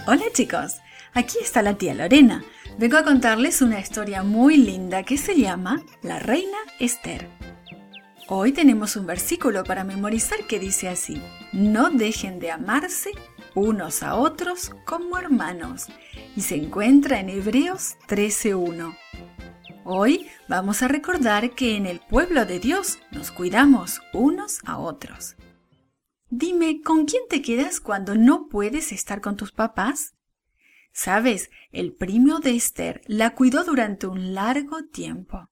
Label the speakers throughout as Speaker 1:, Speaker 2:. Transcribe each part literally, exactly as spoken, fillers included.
Speaker 1: Hola chicos, aquí está la tía Lorena. Vengo a contarles una historia muy linda que se llama La Reina Esther. Hoy tenemos un versículo para memorizar que dice así: no dejen de amarse unos a otros como hermanos, y se encuentra en Hebreos trece uno. Hoy vamos a recordar que en el pueblo de Dios nos cuidamos unos a otros. Dime, ¿con quién te quedas cuando no puedes estar con tus papás? Sabes, el primo de Esther la cuidó durante un largo tiempo.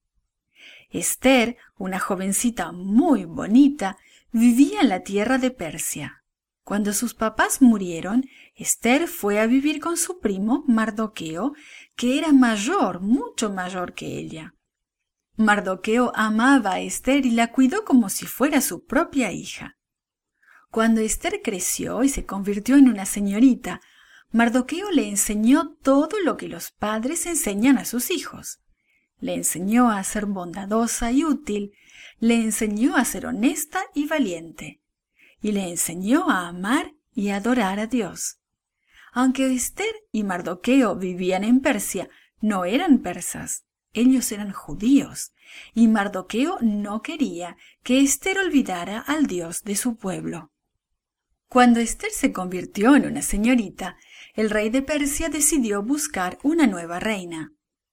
Speaker 1: Esther, una jovencita muy bonita, vivía en la tierra de Persia. Cuando sus papás murieron, Esther fue a vivir con su primo Mardoqueo, que era mayor, mucho mayor que ella. Mardoqueo amaba a Esther y la cuidó como si fuera su propia hija. Cuando Esther creció y se convirtió en una señorita, Mardoqueo le enseñó todo lo que los padres enseñan a sus hijos. Le enseñó a ser bondadosa y útil, le enseñó a ser honesta y valiente, y le enseñó a amar y adorar a Dios. Aunque Esther y Mardoqueo vivían en Persia, no eran persas, ellos eran judíos, y Mardoqueo no quería que Esther olvidara al Dios de su pueblo. Cuando Esther se convirtió en una señorita, el rey de Persia decidió buscar una nueva reina.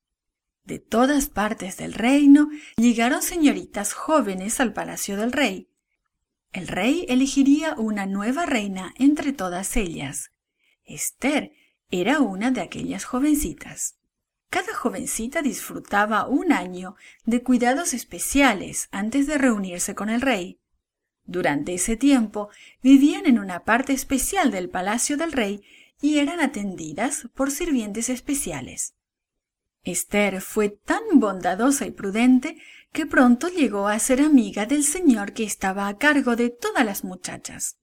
Speaker 1: De todas partes del reino llegaron señoritas jóvenes al palacio del rey. El rey elegiría una nueva reina entre todas ellas. Esther era una de aquellas jovencitas. Cada jovencita disfrutaba un año de cuidados especiales antes de reunirse con el rey. Durante ese tiempo vivían en una parte especial del palacio del rey y eran atendidas por sirvientes especiales. Esther fue tan bondadosa y prudente que pronto llegó a ser amiga del señor que estaba a cargo de todas las muchachas.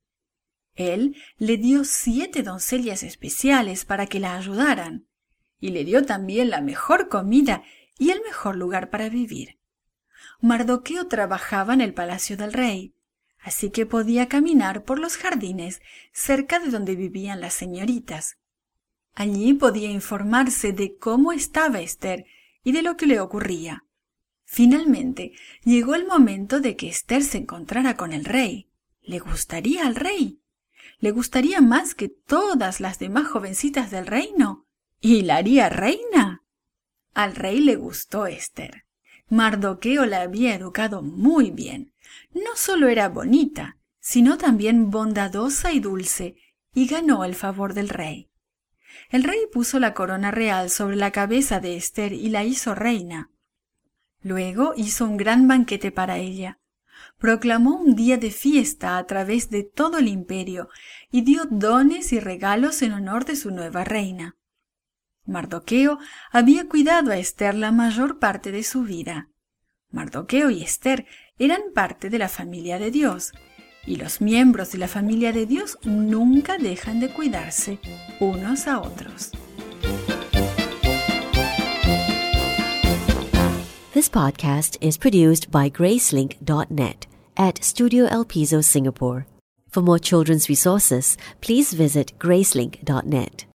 Speaker 1: Él le dio siete doncellas especiales para que la ayudaran, y le dio también la mejor comida y el mejor lugar para vivir. Mardoqueo trabajaba en el palacio del rey, así que podía caminar por los jardines cerca de donde vivían las señoritas. Allí podía informarse de cómo estaba Esther y de lo que le ocurría. Finalmente llegó el momento de que Esther se encontrara con el rey. ¿Le gustaría al rey? ¿Le gustaría más que todas las demás jovencitas del reino? ¿Y la haría reina? Al rey le gustó Esther. Mardoqueo la había educado muy bien. No solo era bonita, sino también bondadosa y dulce, y ganó el favor del rey. El rey puso la corona real sobre la cabeza de Esther y la hizo reina. Luego hizo un gran banquete para ella. Proclamó un día de fiesta a través de todo el imperio y dio dones y regalos en honor de su nueva reina. Mardoqueo había cuidado a Esther la mayor parte de su vida. Mardoqueo y Esther eran parte de la familia de Dios, y los miembros de la familia de Dios nunca dejan de cuidarse unos a otros.
Speaker 2: This podcast is produced by Gracelink dot net at Studio El Piso, Singapore. For more children's resources, please visit Gracelink dot net.